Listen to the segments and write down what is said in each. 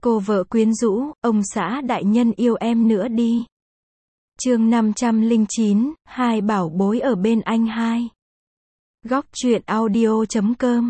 Cô vợ quyến rũ, ông xã đại nhân yêu em nữa đi. Chương 509, hai bảo bối ở bên anh hai. Góc truyện audio.com.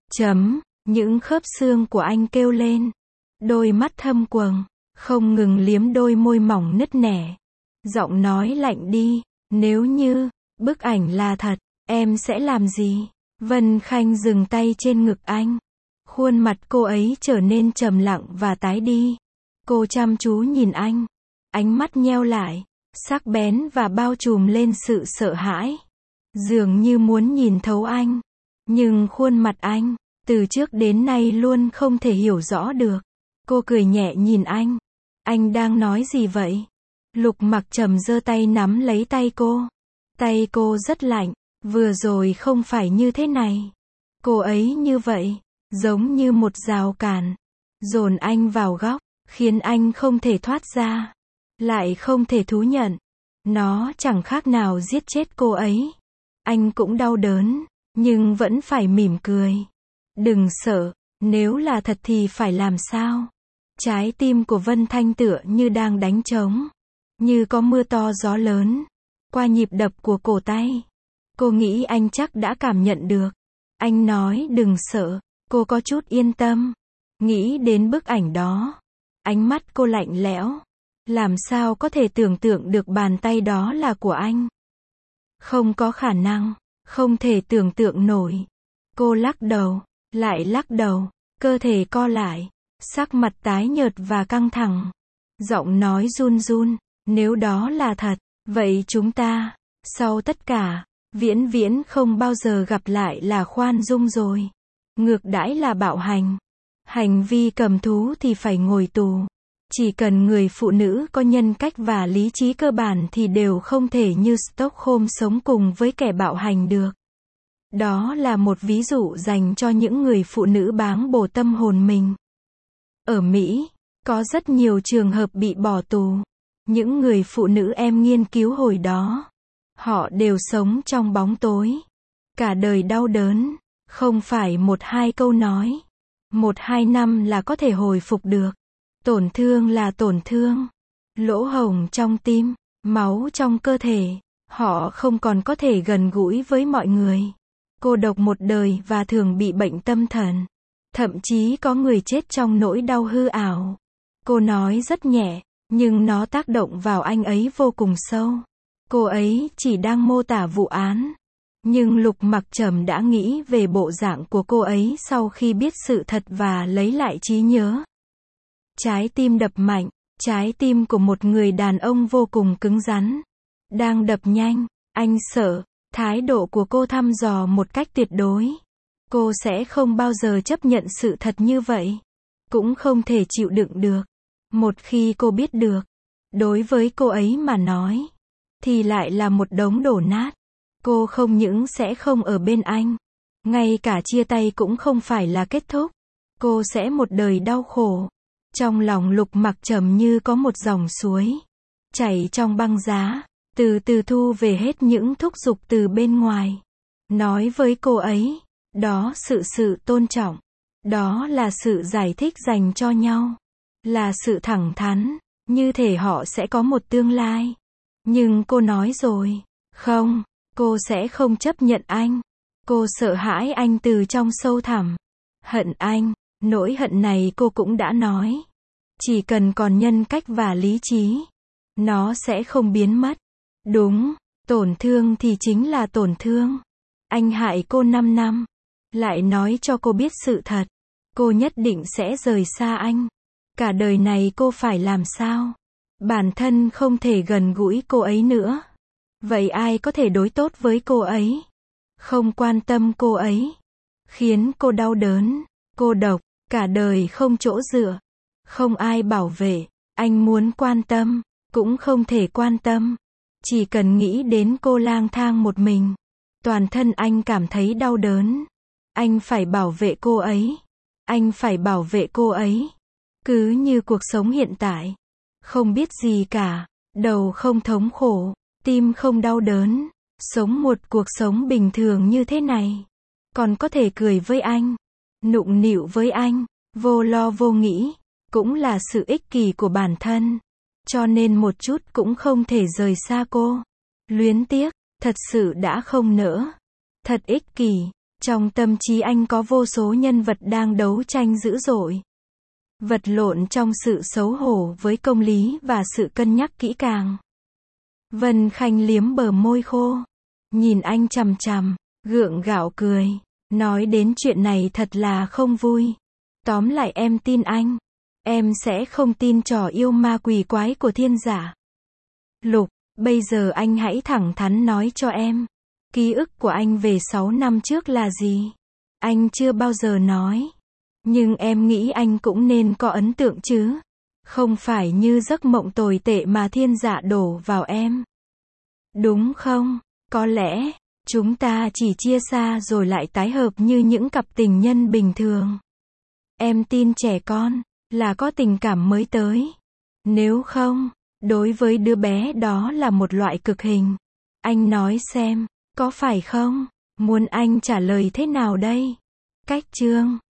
Những khớp xương của anh kêu lên. Đôi mắt thâm quầng, không ngừng liếm đôi môi mỏng nứt nẻ. Giọng nói lạnh đi, nếu như bức ảnh là thật, em sẽ làm gì? Vân Khanh dừng tay trên ngực anh. Khuôn mặt cô ấy trở nên trầm lặng và tái đi. Cô chăm chú nhìn anh. Ánh mắt nheo lại, sắc bén và bao trùm lên sự sợ hãi. Dường như muốn nhìn thấu anh. Nhưng khuôn mặt anh, từ trước đến nay luôn không thể hiểu rõ được. Cô cười nhẹ nhìn anh. Anh đang nói gì vậy? Lục Mặc Trầm giơ tay nắm lấy tay cô. Tay cô rất lạnh. Vừa rồi không phải như thế này. Cô ấy như vậy, giống như một rào cản, dồn anh vào góc, khiến anh không thể thoát ra, lại không thể thú nhận. Nó chẳng khác nào giết chết cô ấy. Anh cũng đau đớn, nhưng vẫn phải mỉm cười. Đừng sợ, nếu là thật thì phải làm sao? Trái tim của Vân Thanh tựa như đang đánh trống, như có mưa to gió lớn, qua nhịp đập của cổ tay. Cô nghĩ anh chắc đã cảm nhận được. Anh nói đừng sợ, cô có chút yên tâm. Nghĩ đến bức ảnh đó, ánh mắt cô lạnh lẽo. Làm sao có thể tưởng tượng được bàn tay đó là của anh? Không có khả năng, không thể tưởng tượng nổi. Cô lắc đầu, lại lắc đầu, cơ thể co lại, sắc mặt tái nhợt và căng thẳng. Giọng nói run run, nếu đó là thật, vậy chúng ta, sau tất cả, vĩnh viễn không bao giờ gặp lại là khoan dung rồi. Ngược đãi là bạo hành. Hành vi cầm thú thì phải ngồi tù. Chỉ cần người phụ nữ có nhân cách và lý trí cơ bản thì đều không thể như Stockholm sống cùng với kẻ bạo hành được. Đó là một ví dụ dành cho những người phụ nữ báng bổ tâm hồn mình. Ở Mỹ, có rất nhiều trường hợp bị bỏ tù. Những người phụ nữ em nghiên cứu hồi đó, họ đều sống trong bóng tối. Cả đời đau đớn, không phải một hai câu nói. 1-2 năm là có thể hồi phục được. Tổn thương là tổn thương. Lỗ hổng trong tim, máu trong cơ thể. Họ không còn có thể gần gũi với mọi người. Cô độc một đời và thường bị bệnh tâm thần. Thậm chí có người chết trong nỗi đau hư ảo. Cô nói rất nhẹ, nhưng nó tác động vào anh ấy vô cùng sâu. Cô ấy chỉ đang mô tả vụ án. Nhưng Lục Mặc Trầm đã nghĩ về bộ dạng của cô ấy sau khi biết sự thật và lấy lại trí nhớ. Trái tim đập mạnh, trái tim của một người đàn ông vô cùng cứng rắn. Đang đập nhanh, anh sợ, thái độ của cô thăm dò một cách tuyệt đối. Cô sẽ không bao giờ chấp nhận sự thật như vậy. Cũng không thể chịu đựng được. Một khi cô biết được, đối với cô ấy mà nói, thì lại là một đống đổ nát. Cô không những sẽ không ở bên anh, ngay cả chia tay cũng không phải là kết thúc. Cô sẽ một đời đau khổ. Trong lòng Lục Mặc Trầm như có một dòng suối chảy trong băng giá, từ từ thu về hết những thúc giục từ bên ngoài. Nói với cô ấy, đó sự tôn trọng, đó là sự giải thích dành cho nhau, là sự thẳng thắn, như thể họ sẽ có một tương lai. Nhưng cô nói rồi, không, cô sẽ không chấp nhận anh. Cô sợ hãi anh từ trong sâu thẳm. Hận anh, nỗi hận này cô cũng đã nói. Chỉ cần còn nhân cách và lý trí, nó sẽ không biến mất. Đúng, tổn thương thì chính là tổn thương. Anh hại cô 5 năm, lại nói cho cô biết sự thật. Cô nhất định sẽ rời xa anh. Cả đời này cô phải làm sao? Bản thân không thể gần gũi cô ấy nữa. Vậy ai có thể đối tốt với cô ấy? Không quan tâm cô ấy, khiến cô đau đớn, cô độc, cả đời không chỗ dựa, không ai bảo vệ. Anh muốn quan tâm, cũng không thể quan tâm. Chỉ cần nghĩ đến cô lang thang một mình, toàn thân anh cảm thấy đau đớn. Anh phải bảo vệ cô ấy. Anh phải bảo vệ cô ấy. Cứ như cuộc sống hiện tại, không biết gì cả, đầu không thống khổ, tim không đau đớn, sống một cuộc sống bình thường như thế này. Còn có thể cười với anh, nũng nịu với anh, vô lo vô nghĩ. cũng là sự ích kỷ của bản thân. Cho nên một chút cũng không thể rời xa cô. Luyến tiếc, thật sự đã không nỡ. Thật ích kỷ. Trong tâm trí anh có vô số nhân vật đang đấu tranh dữ dội. Vật lộn trong sự xấu hổ với công lý và sự cân nhắc kỹ càng. Vân Khanh liếm bờ môi khô. Nhìn anh chằm chằm, gượng gạo cười. Nói đến chuyện này thật là không vui. Tóm lại em tin anh. Em sẽ không tin trò yêu ma quỷ quái của thiên giả. Lục, bây giờ anh hãy thẳng thắn nói cho em. Ký ức của anh về 6 năm trước là gì? Anh chưa bao giờ nói. Nhưng em nghĩ anh cũng nên có ấn tượng chứ. Không phải như giấc mộng tồi tệ mà thiên giả đổ vào em. Đúng không? Có lẽ, chúng ta chỉ chia xa rồi lại tái hợp như những cặp tình nhân bình thường. Em tin trẻ con là có tình cảm mới tới. Nếu không, đối với đứa bé đó là một loại cực hình. Anh nói xem, có phải không? Muốn anh trả lời thế nào đây? Cách chương